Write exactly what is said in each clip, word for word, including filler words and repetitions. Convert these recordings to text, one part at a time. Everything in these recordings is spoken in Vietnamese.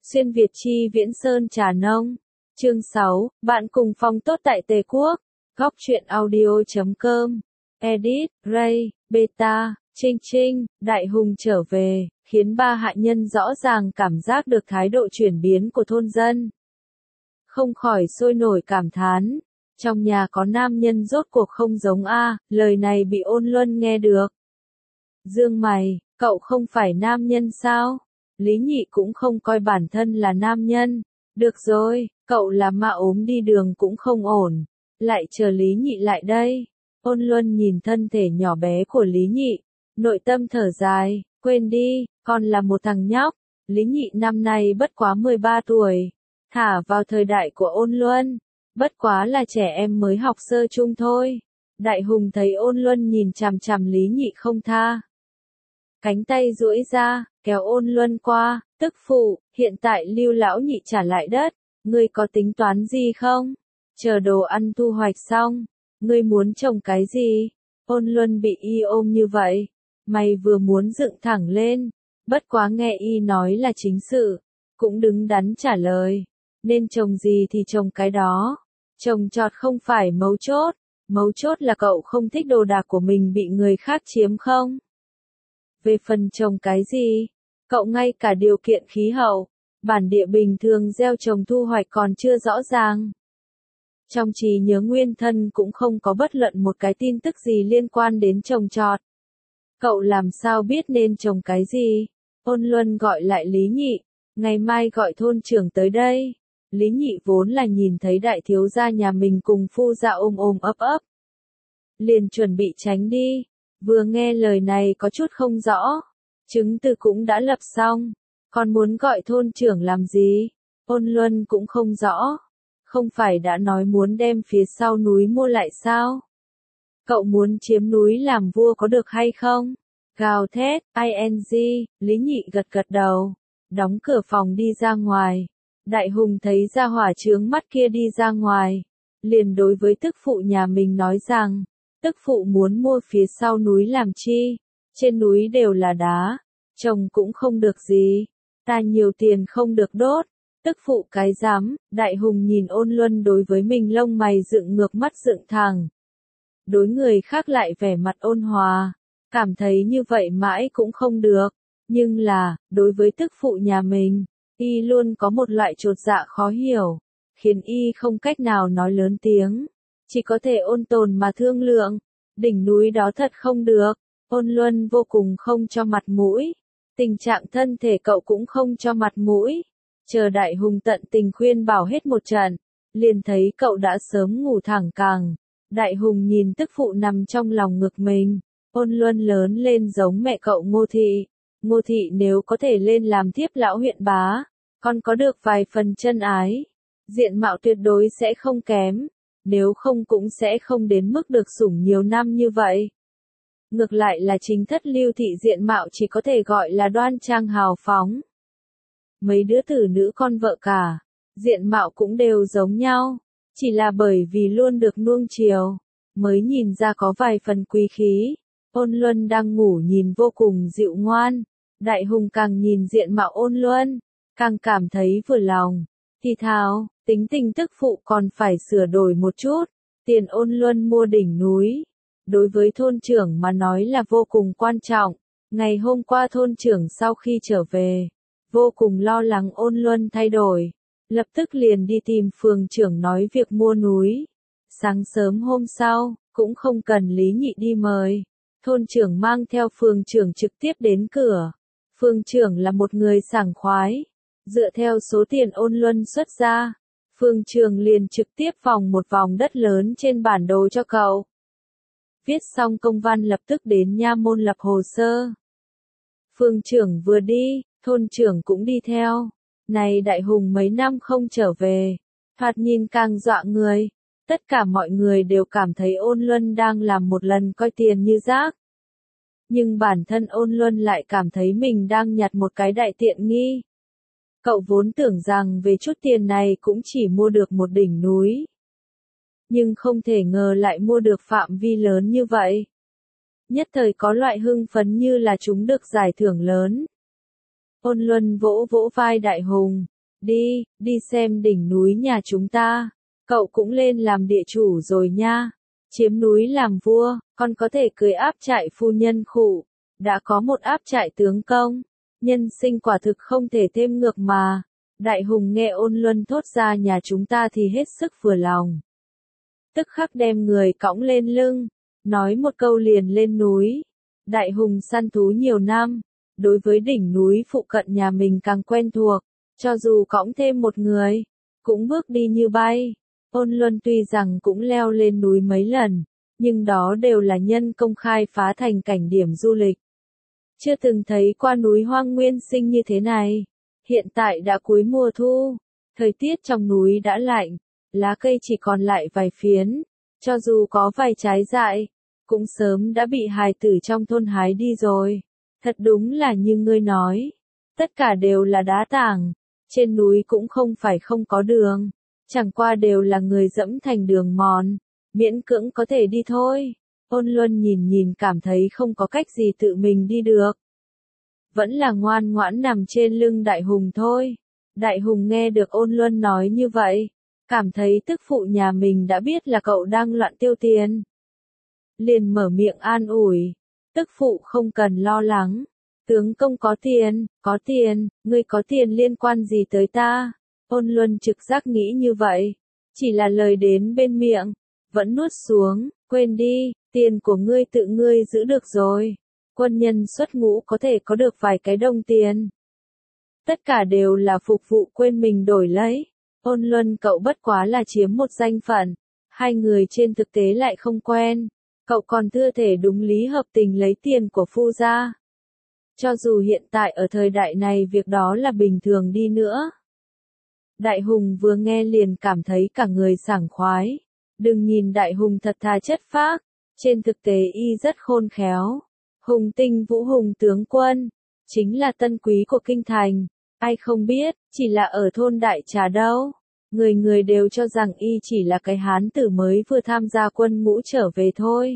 Xuyên Việt chi Viễn Sơn Trà Nông. Chương sáu, bạn cùng phòng tốt tại Tề Quốc. Góc truyện audio chấm com. Edit, Ray, Beta, Trinh Trinh, Đại Hùng trở về, khiến ba hạ nhân rõ ràng cảm giác được thái độ chuyển biến của thôn dân. Không khỏi sôi nổi cảm thán. Trong nhà có nam nhân rốt cuộc không giống A, lời này bị Ôn Luân nghe được. Dương mày, cậu không phải nam nhân sao? Lý Nhị cũng không coi bản thân là nam nhân. Được rồi, cậu là ma ốm đi đường cũng không ổn. Lại chờ Lý Nhị lại đây. Ôn Luân nhìn thân thể nhỏ bé của Lý Nhị. Nội tâm thở dài, quên đi, con là một thằng nhóc. Lý Nhị năm nay bất quá mười ba tuổi. Thả vào thời đại của Ôn Luân. Bất quá là trẻ em mới học sơ chung thôi. Đại Hùng thấy Ôn Luân nhìn chằm chằm Lý Nhị không tha. Cánh tay duỗi ra, kéo Ôn Luân qua, tức phụ, hiện tại Lưu lão nhị trả lại đất, ngươi có tính toán gì không? Chờ đồ ăn thu hoạch xong, ngươi muốn trồng cái gì? Ôn Luân bị y ôm như vậy, mày vừa muốn dựng thẳng lên, bất quá nghe y nói là chính sự, cũng đứng đắn trả lời, nên trồng gì thì trồng cái đó, trồng trọt không phải mấu chốt, mấu chốt là cậu không thích đồ đạc của mình bị người khác chiếm không? Về phần trồng cái gì, cậu ngay cả điều kiện khí hậu, bản địa bình thường gieo trồng thu hoạch còn chưa rõ ràng. Trong trí nhớ nguyên thân cũng không có bất luận một cái tin tức gì liên quan đến trồng trọt. Cậu làm sao biết nên trồng cái gì? Ôn Luân gọi lại Lý Nhị, ngày mai gọi thôn trưởng tới đây. Lý Nhị vốn là nhìn thấy đại thiếu gia nhà mình cùng phu gia ôm ôm ấp ấp. Liền chuẩn bị tránh đi. Vừa nghe lời này có chút không rõ, chứng từ cũng đã lập xong, còn muốn gọi thôn trưởng làm gì? Ôn Luân cũng không rõ, không phải đã nói muốn đem phía sau núi mua lại sao? Cậu muốn chiếm núi làm vua có được hay không? Gào thét, ing, Lý Nhị gật gật đầu, đóng cửa phòng đi ra ngoài. Đại Hùng thấy ra hỏa chướng mắt kia đi ra ngoài, liền đối với tức phụ nhà mình nói rằng, tức phụ muốn mua phía sau núi làm chi, trên núi đều là đá, trồng cũng không được gì, ta nhiều tiền không được đốt, tức phụ cái dám, Đại Hùng nhìn Ôn Luân đối với mình lông mày dựng ngược mắt dựng thẳng. Đối người khác lại vẻ mặt ôn hòa, cảm thấy như vậy mãi cũng không được, nhưng là, đối với tức phụ nhà mình, y luôn có một loại chột dạ khó hiểu, khiến y không cách nào nói lớn tiếng. Chỉ có thể ôn tồn mà thương lượng, đỉnh núi đó thật không được, Ôn Luân vô cùng không cho mặt mũi, tình trạng thân thể cậu cũng không cho mặt mũi, chờ Đại Hùng tận tình khuyên bảo hết một trận, liền thấy cậu đã sớm ngủ thẳng cẳng, Đại Hùng nhìn tức phụ nằm trong lòng ngực mình, Ôn Luân lớn lên giống mẹ cậu Ngô Thị, Ngô Thị nếu có thể lên làm thiếp lão huyện bá, còn có được vài phần chân ái, diện mạo tuyệt đối sẽ không kém. Nếu không cũng sẽ không đến mức được sủng nhiều năm như vậy. Ngược lại là chính thất Lưu Thị diện mạo chỉ có thể gọi là đoan trang hào phóng. Mấy đứa tử nữ con vợ cả, diện mạo cũng đều giống nhau, chỉ là bởi vì luôn được nuông chiều, mới nhìn ra có vài phần quý khí. Ôn Luân đang ngủ nhìn vô cùng dịu ngoan, Đại Hùng càng nhìn diện mạo Ôn Luân, càng cảm thấy vừa lòng, thì thào. Tính tình tức phụ còn phải sửa đổi một chút, tiền Ôn Luân mua đỉnh núi. Đối với thôn trưởng mà nói là vô cùng quan trọng, ngày hôm qua thôn trưởng sau khi trở về, vô cùng lo lắng Ôn Luân thay đổi, lập tức liền đi tìm phường trưởng nói việc mua núi. Sáng sớm hôm sau, cũng không cần Lý Nhị đi mời, thôn trưởng mang theo phường trưởng trực tiếp đến cửa. Phường trưởng là một người sảng khoái, dựa theo số tiền Ôn Luân xuất ra. Phương Trường liền trực tiếp vòng một vòng đất lớn trên bản đồ cho cậu. Viết xong công văn lập tức đến nha môn lập hồ sơ. Phương trưởng vừa đi, thôn trưởng cũng đi theo. Này Đại Hùng mấy năm không trở về, thoạt nhìn càng dọa người. Tất cả mọi người đều cảm thấy Ôn Luân đang làm một lần coi tiền như rác. Nhưng bản thân Ôn Luân lại cảm thấy mình đang nhặt một cái đại tiện nghi. Cậu vốn tưởng rằng về chút tiền này cũng chỉ mua được một đỉnh núi. Nhưng không thể ngờ lại mua được phạm vi lớn như vậy. Nhất thời có loại hưng phấn như là chúng được giải thưởng lớn. Ôn Luân vỗ vỗ vai Đại Hùng, Đi, đi xem đỉnh núi nhà chúng ta. Cậu cũng lên làm địa chủ rồi nha. Chiếm núi làm vua, còn có thể cưới áp trại phu nhân khụ. Đã có một áp trại tướng công. Nhân sinh quả thực không thể thêm ngược mà. Đại Hùng nghe Ôn Luân thốt ra nhà chúng ta thì hết sức vừa lòng. Tức khắc đem người cõng lên lưng. Nói một câu liền lên núi. Đại Hùng săn thú nhiều năm. Đối với đỉnh núi phụ cận nhà mình càng quen thuộc. Cho dù cõng thêm một người, cũng bước đi như bay. Ôn Luân tuy rằng cũng leo lên núi mấy lần, nhưng đó đều là nhân công khai phá thành cảnh điểm du lịch. Chưa từng thấy qua núi hoang nguyên sinh như thế này. Hiện tại đã cuối mùa thu, thời tiết trong núi đã lạnh, lá cây chỉ còn lại vài phiến, cho dù có vài trái dại, cũng sớm đã bị hài tử trong thôn hái đi rồi. Thật đúng là như ngươi nói, tất cả đều là đá tảng, trên núi cũng không phải không có đường, chẳng qua đều là người dẫm thành đường mòn, miễn cưỡng có thể đi thôi. Ôn Luân nhìn nhìn cảm thấy không có cách gì tự mình đi được. Vẫn là ngoan ngoãn nằm trên lưng Đại Hùng thôi. Đại Hùng nghe được Ôn Luân nói như vậy, cảm thấy tức phụ nhà mình đã biết là cậu đang loạn tiêu tiền. Liền mở miệng an ủi, tức phụ không cần lo lắng. Tướng công có tiền, có tiền, ngươi có tiền liên quan gì tới ta? Ôn Luân trực giác nghĩ như vậy, chỉ là lời đến bên miệng, vẫn nuốt xuống, quên đi, tiền của ngươi tự ngươi giữ được rồi. Quân nhân xuất ngũ có thể có được vài cái đồng tiền. Tất cả đều là phục vụ quên mình đổi lấy. Ôn Luân cậu bất quá là chiếm một danh phận, hai người trên thực tế lại không quen. Cậu còn chưa thể đúng lý hợp tình lấy tiền của phu gia. Cho dù hiện tại ở thời đại này việc đó là bình thường đi nữa. Đại Hùng vừa nghe liền cảm thấy cả người sảng khoái. Đừng nhìn Đại Hùng thật thà chất phác, trên thực tế y rất khôn khéo. Hùng Tinh Vũ Hùng tướng quân, chính là tân quý của kinh thành. Ai không biết, chỉ là ở thôn Đại Trà đâu. Người người đều cho rằng y chỉ là cái hán tử mới vừa tham gia quân ngũ trở về thôi.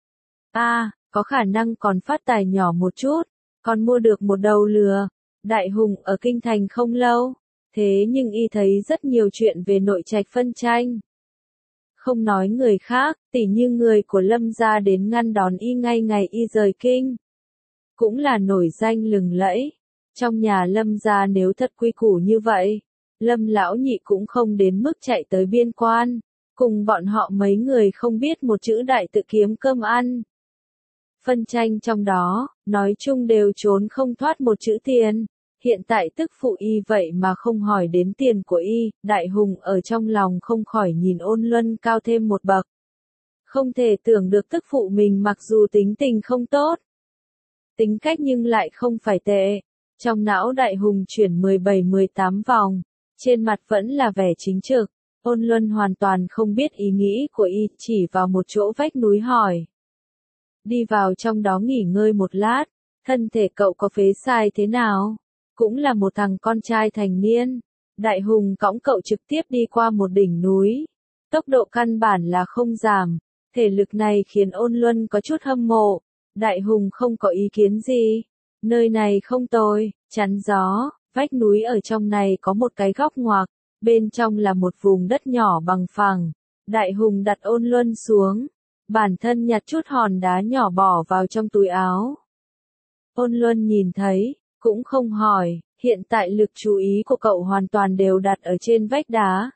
À, có khả năng còn phát tài nhỏ một chút, còn mua được một đầu lừa. Đại Hùng ở kinh thành không lâu, thế nhưng y thấy rất nhiều chuyện về nội trạch phân tranh. Không nói người khác, tỉ như người của Lâm gia đến ngăn đón y ngay ngày y rời kinh. Cũng là nổi danh lừng lẫy. Trong nhà Lâm gia nếu thật quy củ như vậy, Lâm lão nhị cũng không đến mức chạy tới biên quan, cùng bọn họ mấy người không biết một chữ đại tự kiếm cơm ăn. Phân tranh trong đó, nói chung đều trốn không thoát một chữ tiền. Hiện tại tức phụ y vậy mà không hỏi đến tiền của y, Đại Hùng ở trong lòng không khỏi nhìn Ôn Luân cao thêm một bậc. Không thể tưởng được tức phụ mình mặc dù tính tình không tốt, tính cách nhưng lại không phải tệ. Trong não Đại Hùng chuyển mười bảy mười tám vòng, trên mặt vẫn là vẻ chính trực. Ôn Luân hoàn toàn không biết ý nghĩ của y, chỉ vào một chỗ vách núi hỏi. Đi vào trong đó nghỉ ngơi một lát, thân thể cậu có phế sai thế nào? Cũng là một thằng con trai thành niên. Đại Hùng cõng cậu trực tiếp đi qua một đỉnh núi. Tốc độ căn bản là không giảm. Thể lực này khiến Ôn Luân có chút hâm mộ. Đại Hùng không có ý kiến gì. Nơi này không tồi, chắn gió. Vách núi ở trong này có một cái góc ngoặc. Bên trong là một vùng đất nhỏ bằng phẳng. Đại Hùng đặt Ôn Luân xuống. Bản thân nhặt chút hòn đá nhỏ bỏ vào trong túi áo. Ôn Luân nhìn thấy, cũng không hỏi, hiện tại lực chú ý của cậu hoàn toàn đều đặt ở trên vách đá.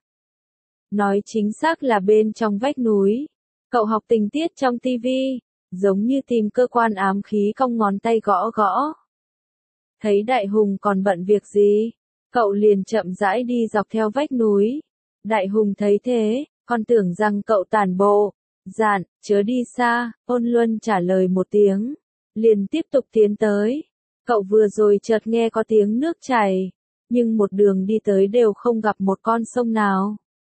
Nói chính xác là bên trong vách núi. Cậu học tình tiết trong tivi, giống như tìm cơ quan ám khí cong ngón tay gõ gõ. Thấy Đại Hùng còn bận việc gì, cậu liền chậm rãi đi dọc theo vách núi. Đại Hùng thấy thế, còn tưởng rằng cậu tản bộ, dạn, chớ đi xa. Ôn Luân trả lời một tiếng, liền tiếp tục tiến tới. Cậu vừa rồi chợt nghe có tiếng nước chảy, nhưng một đường đi tới đều không gặp một con sông nào.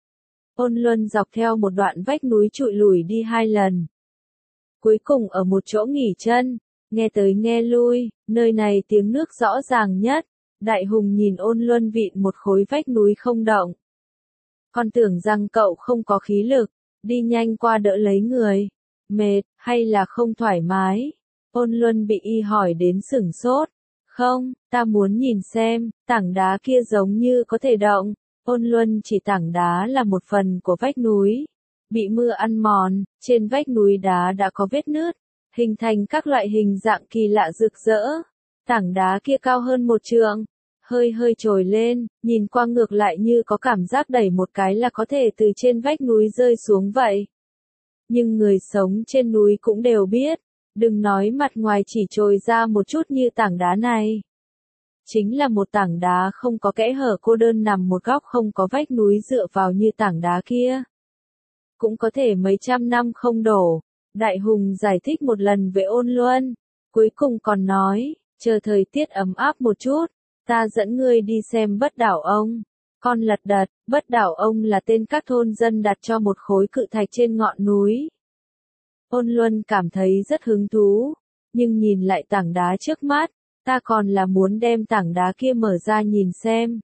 Ôn Luân dọc theo một đoạn vách núi trụi lủi đi hai lần. Cuối cùng ở một chỗ nghỉ chân, nghe tới nghe lui, nơi này tiếng nước rõ ràng nhất. Đại Hùng nhìn Ôn Luân vịn một khối vách núi không động. Còn tưởng rằng cậu không có khí lực, đi nhanh qua đỡ lấy người. Mệt, hay là không thoải mái? Ôn Luân bị y hỏi đến sửng sốt. Không, ta muốn nhìn xem, tảng đá kia giống như có thể động. Ôn Luân chỉ tảng đá là một phần của vách núi. Bị mưa ăn mòn, trên vách núi đá đã có vết nứt, hình thành các loại hình dạng kỳ lạ rực rỡ. Tảng đá kia cao hơn một trượng, hơi hơi trồi lên, nhìn qua ngược lại như có cảm giác đẩy một cái là có thể từ trên vách núi rơi xuống vậy. Nhưng người sống trên núi cũng đều biết, đừng nói mặt ngoài chỉ trồi ra một chút như tảng đá này. Chính là một tảng đá không có kẽ hở cô đơn nằm một góc không có vách núi dựa vào như tảng đá kia. Cũng có thể mấy trăm năm không đổ. Đại Hùng giải thích một lần về Ôn Luân, cuối cùng còn nói, chờ thời tiết ấm áp một chút, ta dẫn ngươi đi xem Bất Đảo Ông. Con lật đật, Bất Đảo Ông là tên các thôn dân đặt cho một khối cự thạch trên ngọn núi. Ôn Luân cảm thấy rất hứng thú, nhưng nhìn lại tảng đá trước mắt, ta còn là muốn đem tảng đá kia mở ra nhìn xem.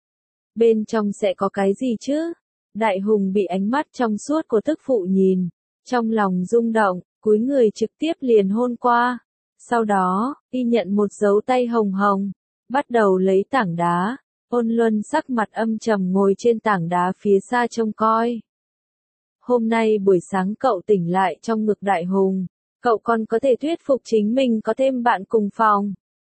Bên trong sẽ có cái gì chứ? Đại Hùng bị ánh mắt trong suốt của tức phụ nhìn, trong lòng rung động, cúi người trực tiếp liền hôn qua. Sau đó, y nhận một dấu tay hồng hồng, bắt đầu lấy tảng đá. Ôn Luân sắc mặt âm trầm ngồi trên tảng đá phía xa trông coi. Hôm nay buổi sáng cậu tỉnh lại trong ngực Đại Hùng, cậu còn có thể thuyết phục chính mình có thêm bạn cùng phòng.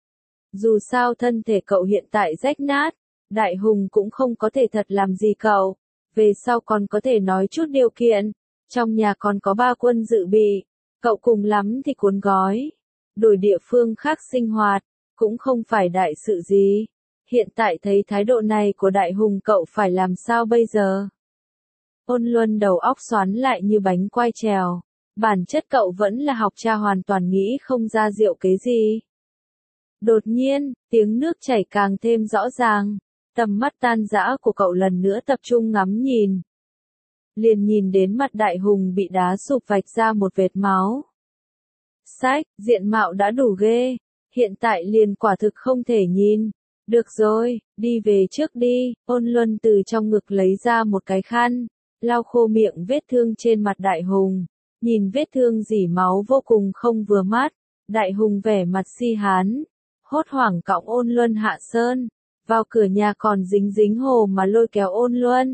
Dù sao thân thể cậu hiện tại rách nát, Đại Hùng cũng không có thể thật làm gì cậu, về sau còn có thể nói chút điều kiện, trong nhà còn có ba quân dự bị, cậu cùng lắm thì cuốn gói, đổi địa phương khác sinh hoạt, cũng không phải đại sự gì. Hiện tại thấy thái độ này của Đại Hùng cậu phải làm sao bây giờ? Ôn Luân đầu óc xoắn lại như bánh quai trèo, bản chất cậu vẫn là học trò hoàn toàn nghĩ không ra rượu kế gì. Đột nhiên, tiếng nước chảy càng thêm rõ ràng, tầm mắt tan rã của cậu lần nữa tập trung ngắm nhìn. Liền nhìn đến mặt Đại Hùng bị đá sụp vạch ra một vệt máu. Sách, diện mạo đã đủ ghê, hiện tại liền quả thực không thể nhìn. Được rồi, đi về trước đi. Ôn Luân từ trong ngực lấy ra một cái khăn, lau khô miệng vết thương trên mặt Đại Hùng. Nhìn vết thương rỉ máu vô cùng không vừa mắt, Đại Hùng vẻ mặt si hán, hốt hoảng cõng Ôn Luân hạ sơn, vào cửa nhà còn dính dính hồ mà lôi kéo Ôn Luân.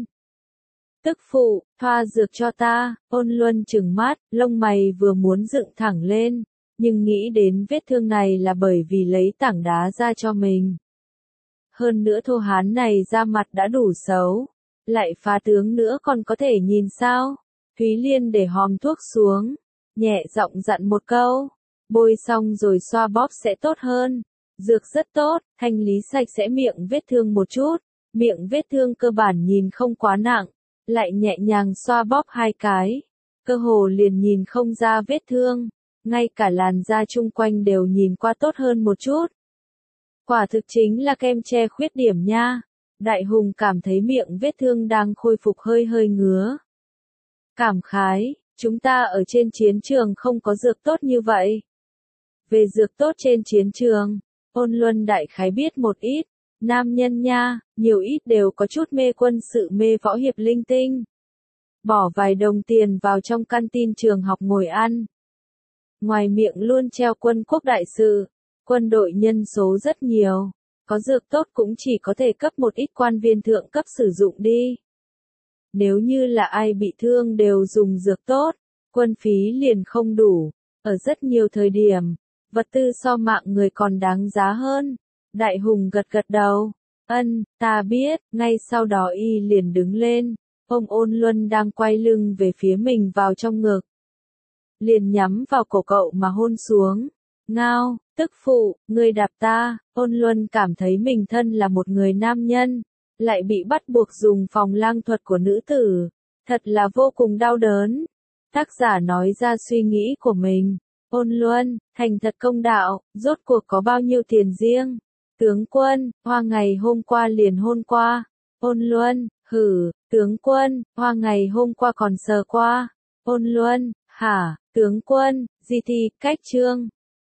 Tức phụ, thoa dược cho ta. Ôn Luân trừng mắt, lông mày vừa muốn dựng thẳng lên, nhưng nghĩ đến vết thương này là bởi vì lấy tảng đá ra cho mình. Hơn nữa thô hán này da mặt đã đủ xấu, lại phá tướng nữa còn có thể nhìn sao? Thúy Liên để hòm thuốc xuống, nhẹ giọng dặn một câu, bôi xong rồi xoa bóp sẽ tốt hơn. Dược rất tốt, thanh lý sạch sẽ miệng vết thương một chút, miệng vết thương cơ bản nhìn không quá nặng, lại nhẹ nhàng xoa bóp hai cái, cơ hồ liền nhìn không ra vết thương, ngay cả làn da chung quanh đều nhìn qua tốt hơn một chút. Quả thực chính là kem che khuyết điểm nha. Đại Hùng cảm thấy miệng vết thương đang khôi phục hơi hơi ngứa. Cảm khái, chúng ta ở trên chiến trường không có dược tốt như vậy. Về dược tốt trên chiến trường, Ôn Luân đại khái biết một ít, nam nhân nha, nhiều ít đều có chút mê quân sự mê võ hiệp linh tinh. Bỏ vài đồng tiền vào trong căn tin trường học ngồi ăn. Ngoài miệng luôn treo quân quốc đại sự, quân đội nhân số rất nhiều, có dược tốt cũng chỉ có thể cấp một ít quan viên thượng cấp sử dụng đi. Nếu như là ai bị thương đều dùng dược tốt, quân phí liền không đủ, ở rất nhiều thời điểm, vật tư so mạng người còn đáng giá hơn. Đại Hùng gật gật đầu, ân, ta biết, ngay sau đó y liền đứng lên, ôm Ôn Luân đang quay lưng về phía mình vào trong ngực. Liền nhắm vào cổ cậu mà hôn xuống, ngao, tức phụ, ngươi đạp ta. Ôn Luân cảm thấy mình thân là một người nam nhân, lại bị bắt buộc dùng phòng lang thuật của nữ tử, thật là vô cùng đau đớn. Tác giả nói ra suy nghĩ của mình. Ôn Luân, thành thật công đạo, rốt cuộc có bao nhiêu tiền riêng? Tướng quân, hoa ngày hôm qua liền hôn qua. Ôn Luân, hử, tướng quân, hoa ngày hôm qua còn sờ qua. Ôn Luân, hả, tướng quân, gì thì, cách trương.